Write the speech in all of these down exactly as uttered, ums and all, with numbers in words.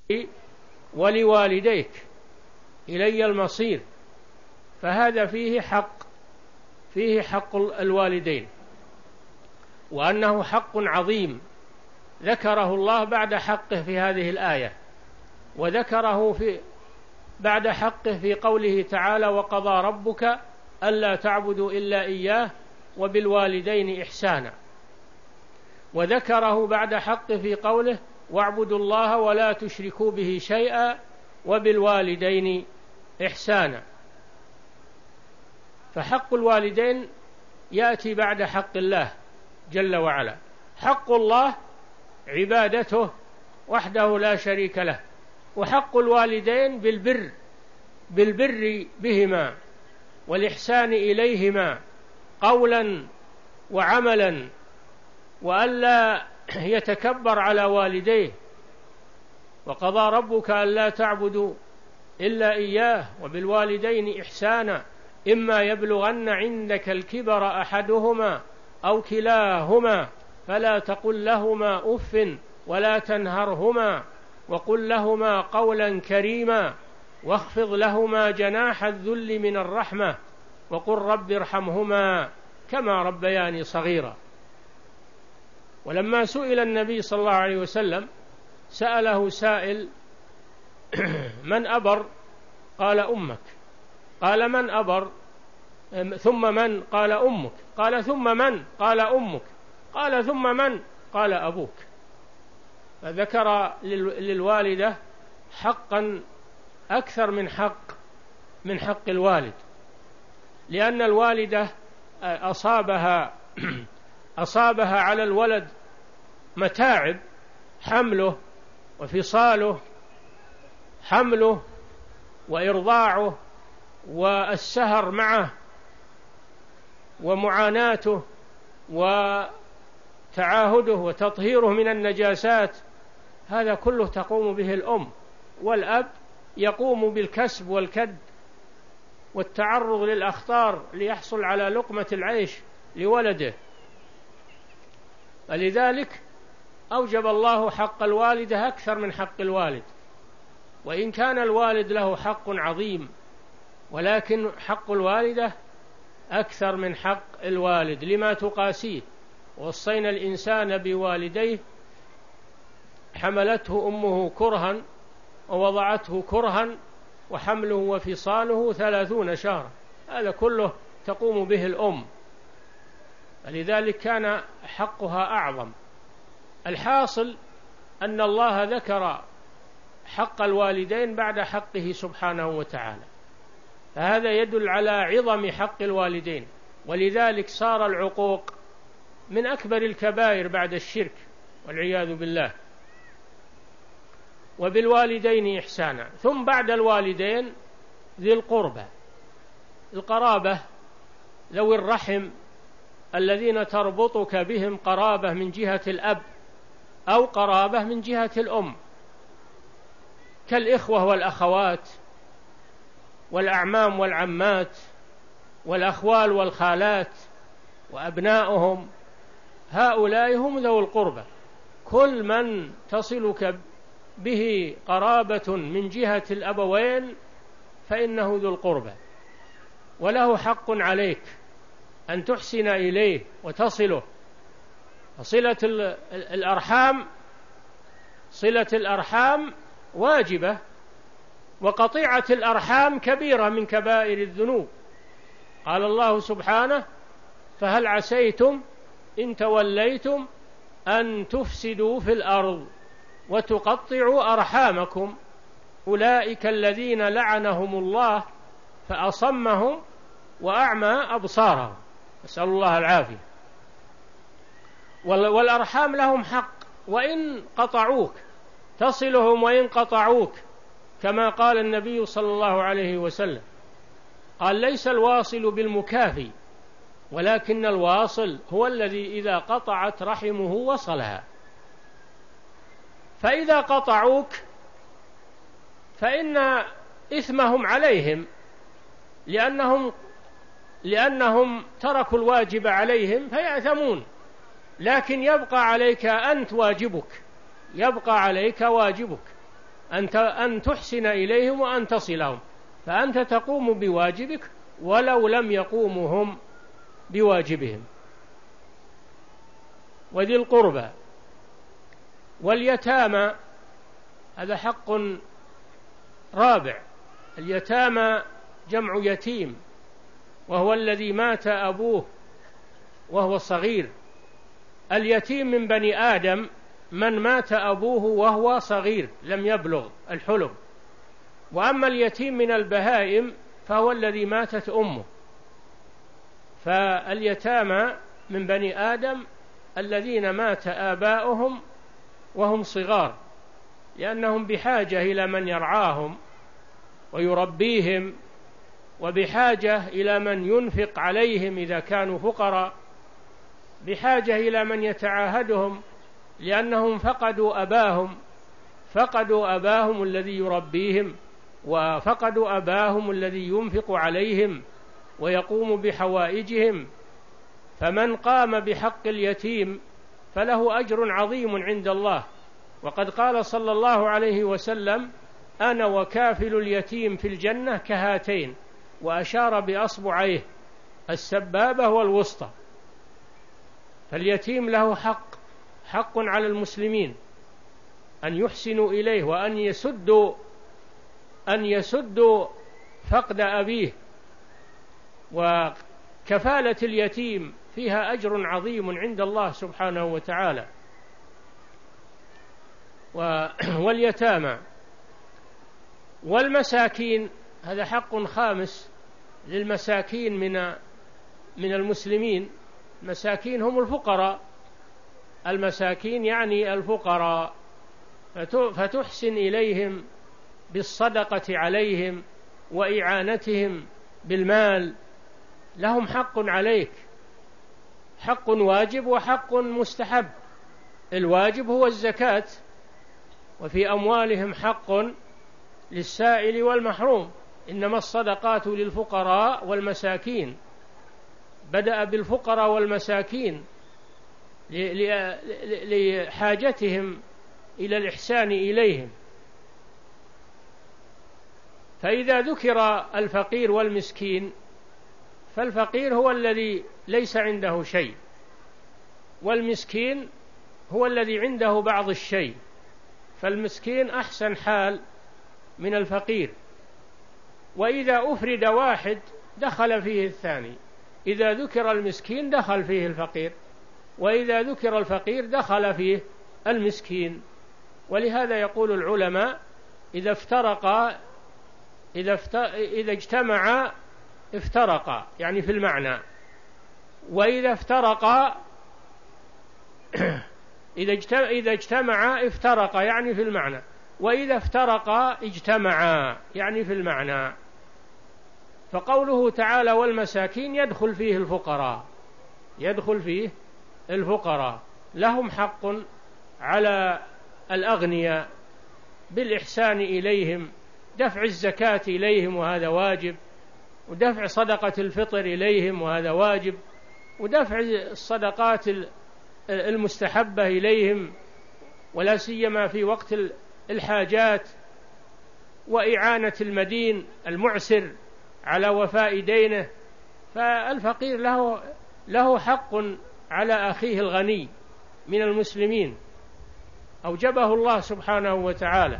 ولوالديك إلي المصير. فهذا فيه حق فيه حق الوالدين، وأنه حق عظيم ذكره الله بعد حقه في هذه الآية، وذكره في بعد حقه في قوله تعالى: وقضى ربك ألا تعبدوا إلا إياه وبالوالدين إحسانا. وذكره بعد حقه في قوله: واعبدوا الله ولا تشركوا به شيئا وبالوالدين إحسانا. فحق الوالدين يأتي بعد حق الله جل وعلا. حق الله عبادته وحده لا شريك له، وحق الوالدين بالبر بالبر بهما والإحسان إليهما قولا وعملا، وألا يتكبر على والديه. وقضى ربك ألا تعبدوا إلا إياه وبالوالدين إحسانا إما يبلغن عندك الكبر أحدهما أو كلاهما فلا تقل لهما أف ولا تنهرهما وقل لهما قولا كريما واخفض لهما جناح الذل من الرحمة وقل رب ارحمهما كما ربياني صغيرا. ولما سئل النبي صلى الله عليه وسلم سأله سائل: من أبر؟ قال أمك. قال: من أبر؟ ثم من؟ قال أمك. قال: ثم من؟ قال أمك. قال: ثم من؟ قال أبوك. فذكر للوالدة حقا أكثر من حق من حق الوالد، لأن الوالدة أصابها أصابها على الولد متاعب، حمله وفصاله، حمله وإرضاعه والسهر معه ومعاناته وتعاهده وتطهيره من النجاسات، هذا كله تقوم به الأم. والأب يقوم بالكسب والكد والتعرض للأخطار ليحصل على لقمة العيش لولده. فلذلك أوجب الله حق الوالدة أكثر من حق الوالد، وإن كان الوالد له حق عظيم، ولكن حق الوالدة أكثر من حق الوالد لما تقاسيه. وصينا الإنسان بوالديه حملته أمه كرها ووضعته كرها وحمله وفصاله ثلاثون شهرا، هذا كله تقوم به الأم، فلذلك كان حقها أعظم. الحاصل أن الله ذكر حق الوالدين بعد حقه سبحانه وتعالى، فهذا يدل على عظم حق الوالدين، ولذلك صار العقوق من أكبر الكبائر بعد الشرك والعياذ بالله. وبالوالدين إحسانا، ثم بعد الوالدين ذي القربى، القرابة ذوي الرحم الذين تربطك بهم قرابة من جهة الأب أو قرابة من جهة الأم، كالإخوة والأخوات والأعمام والعمات والأخوال والخالات وأبناؤهم، هؤلاء هم ذوي القربى. كل من تصلك به قرابة من جهة الأبوين فإنه ذو القربى، وله حق عليك أن تحسن إليه وتصله. صلة الأرحام صلة الأرحام واجبة، وقطيعة الأرحام كبيرة من كبائر الذنوب. قال الله سبحانه: فهل عسيتم إن توليتم أن تفسدوا في الأرض وتقطعوا أرحامكم أولئك الذين لعنهم الله فأصمهم وأعمى أبصارهم، نسأل الله العافية. والأرحام لهم حق وإن قطعوك، تصلهم وإن قطعوك، كما قال النبي صلى الله عليه وسلم، قال: ليس الواصل بالمكافي ولكن الواصل هو الذي إذا قطعت رحمه وصلها. فإذا قطعوك فإن إثمهم عليهم، لأنهم لأنهم تركوا الواجب عليهم فيأثمون، لكن يبقى عليك أنت واجبك، يبقى عليك واجبك أن أن تحسن إليهم وأن تصلهم، فأنت تقوم بواجبك ولو لم يقوموا هم بواجبهم. وذي القربى واليتامى هذا حق رابع. اليتامى جمع يتيم، وهو الذي مات أبوه وهو صغير. اليتيم من بني آدم من مات أبوه وهو صغير لم يبلغ الحلم، وأما اليتيم من البهائم فهو الذي ماتت أمه. فاليتامى من بني آدم الذين مات آباؤهم وهم صغار، لأنهم بحاجة إلى من يرعاهم ويربيهم، وبحاجة إلى من ينفق عليهم إذا كانوا فقراء، بحاجة إلى من يتعاهدهم، لأنهم فقدوا أباهم فقدوا أباهم الذي يربيهم، وفقدوا أباهم الذي ينفق عليهم ويقوم بحوائجهم. فمن قام بحق اليتيم فله أجر عظيم عند الله. وقد قال صلى الله عليه وسلم: أنا وكافل اليتيم في الجنة كهاتين، وأشار بأصبعيه السبابة والوسطى. فاليتيم له حق حق على المسلمين أن يحسنوا إليه، وأن يسدوا أن يسدوا فقد أبيه. وكفالة اليتيم فيها أجر عظيم عند الله سبحانه وتعالى. واليتامى والمساكين هذا حق خامس للمساكين من من المسلمين. المساكين هم الفقراء، المساكين يعني الفقراء، فتحسن إليهم بالصدقة عليهم وإعانتهم بالمال. لهم حق عليك، حق واجب وحق مستحب. الواجب هو الزكاة، وفي أموالهم حق للسائل والمحروم. إنما الصدقات للفقراء والمساكين، بدأ بالفقراء والمساكين لحاجتهم إلى الإحسان إليهم. فإذا ذكر الفقير والمسكين، فالفقير هو الذي ليس عنده شيء، والمسكين هو الذي عنده بعض الشيء. فالمسكين أحسن حال من الفقير. وإذا أفرد واحد دخل فيه الثاني، إذا ذكر المسكين دخل فيه الفقير، وإذا ذكر الفقير دخل فيه المسكين. ولهذا يقول العلماء: إذا افترقا إذا, افت... إذا اجتمعا افترقا، يعني في المعنى، وإذا افترقا إذا اجتمعا افترقا يعني في المعنى، وإذا افترقا اجتمعا يعني في المعنى. فقوله تعالى والمساكين يدخل فيه الفقراء يدخل فيه الفقراء لهم حق على الأغنياء بالإحسان إليهم، دفع الزكاة إليهم وهذا واجب، ودفع صدقة الفطر إليهم وهذا واجب، ودفع الصدقات المستحبة إليهم، ولا سيما في وقت الحاجات، وإعانة المدين المعسر على وفاء دينه. فالفقير له له حق على أخيه الغني من المسلمين، أوجبه الله سبحانه وتعالى.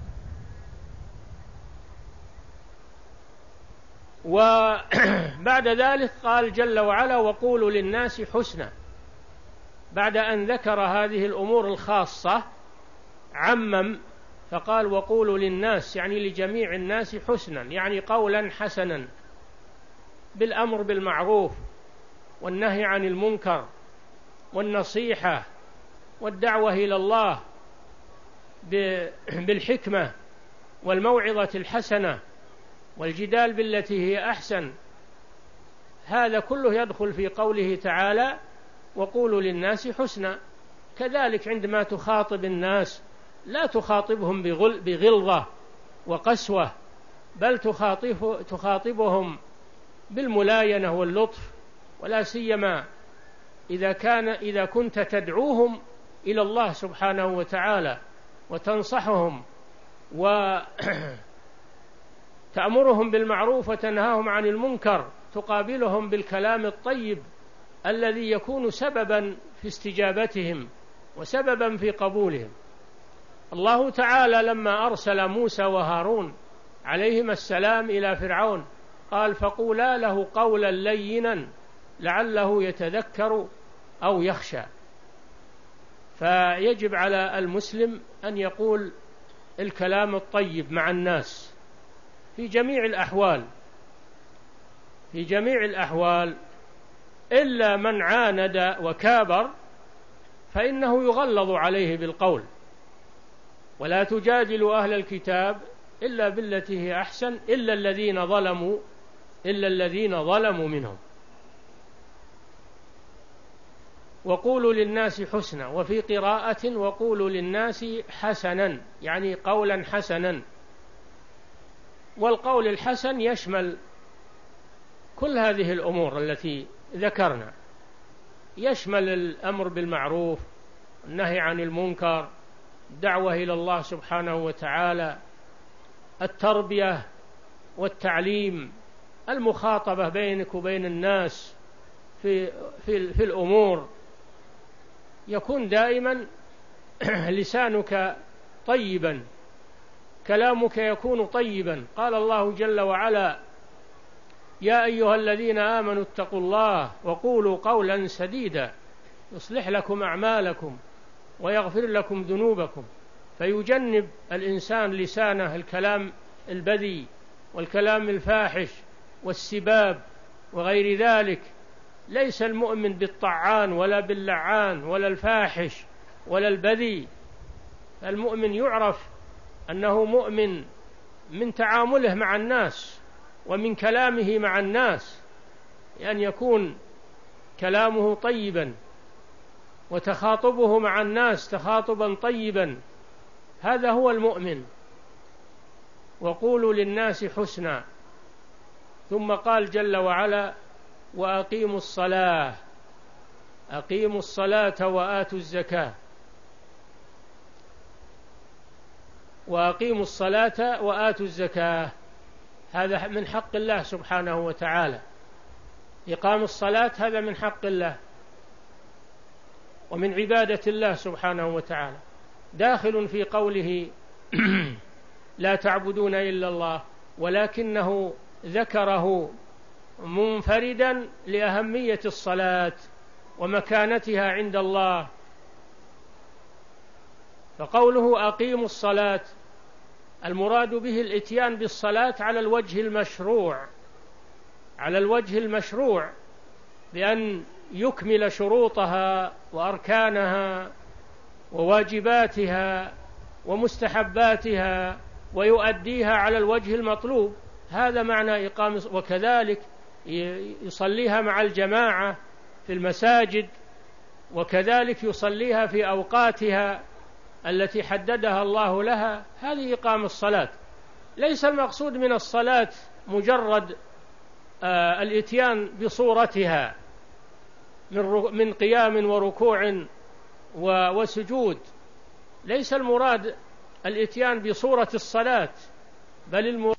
وبعد ذلك قال جل وعلا: وقولوا للناس حسنا. بعد أن ذكر هذه الأمور الخاصة عمم فقال: وقولوا للناس، يعني لجميع الناس حسنا، يعني قولا حسنا بالأمر بالمعروف والنهي عن المنكر والنصيحة والدعوة إلى الله بالحكمة والموعظة الحسنة والجدال بالتي هي أحسن. هذا كله يدخل في قوله تعالى: وقولوا للناس حسنا. كذلك عندما تخاطب الناس لا تخاطبهم بغلظة وقسوة، بل تخاطب تخاطبهم بالملاينة واللطف، ولا سيما إذا كان إذا كنت تدعوهم إلى الله سبحانه وتعالى وتنصحهم وتأمرهم بالمعروف وتنهاهم عن المنكر، تقابلهم بالكلام الطيب الذي يكون سببا في استجابتهم وسببا في قبولهم. الله تعالى لما أرسل موسى وهارون عليهما السلام إلى فرعون قال: فقولا له قولا لينا لعله يتذكر أو يخشى. فيجب على المسلم أن يقول الكلام الطيب مع الناس في جميع الأحوال، في جميع الأحوال، إلا من عاند وكابر فإنه يغلظ عليه بالقول. ولا تجادلوا أهل الكتاب إلا بالتي هي أحسن إلا الذين ظلموا إلا الذين ظلموا منهم. وقولوا للناس حسنا، وفي قراءة وقولوا للناس حسنا، يعني قولا حسنا. والقول الحسن يشمل كل هذه الأمور التي ذكرنا، يشمل الأمر بالمعروف، النهي عن المنكر، الدعوة إلى الله سبحانه وتعالى، التربية والتعليم، المخاطبة بينك وبين الناس في, في, في الأمور، يكون دائما لسانك طيبا، كلامك يكون طيبا. قال الله جل وعلا: يا أيها الذين آمنوا اتقوا الله وقولوا قولا سديدا يصلح لكم أعمالكم ويغفر لكم ذنوبكم. فيجنب الإنسان لسانه الكلام البذيء والكلام الفاحش والسباب وغير ذلك. ليس المؤمن بالطعان ولا باللعان ولا الفاحش ولا البذيء. المؤمن يعرف أنه مؤمن من تعامله مع الناس ومن كلامه مع الناس، أن يكون كلامه طيبا وتخاطبه مع الناس تخاطبا طيبا، هذا هو المؤمن. وقولوا للناس حسنا. ثم قال جل وعلا: وأقيموا الصلاة أقيموا الصلاة وآتوا الزكاة وأقيموا الصلاة وآتوا الزكاة. هذا من حق الله سبحانه وتعالى. إقام الصلاة هذا من حق الله ومن عبادة الله سبحانه وتعالى، داخل في قوله: لا تعبدون إلا الله، ولكنه ذكره منفردا لأهمية الصلاة ومكانتها عند الله. فقوله أقيموا الصلاة المراد به الإتيان بالصلاة على الوجه المشروع، على الوجه المشروع بأن يكمل شروطها وأركانها وواجباتها ومستحباتها ويؤديها على الوجه المطلوب. هذا معنى إقامة. وكذلك يصليها مع الجماعة في المساجد، وكذلك يصليها في أوقاتها التي حددها الله لها. هذه إقامة الصلاة. ليس المقصود من الصلاة مجرد آه الإتيان بصورتها من قيام وركوع وسجود. ليس المراد الإتيان بصورة الصلاة، بل المراد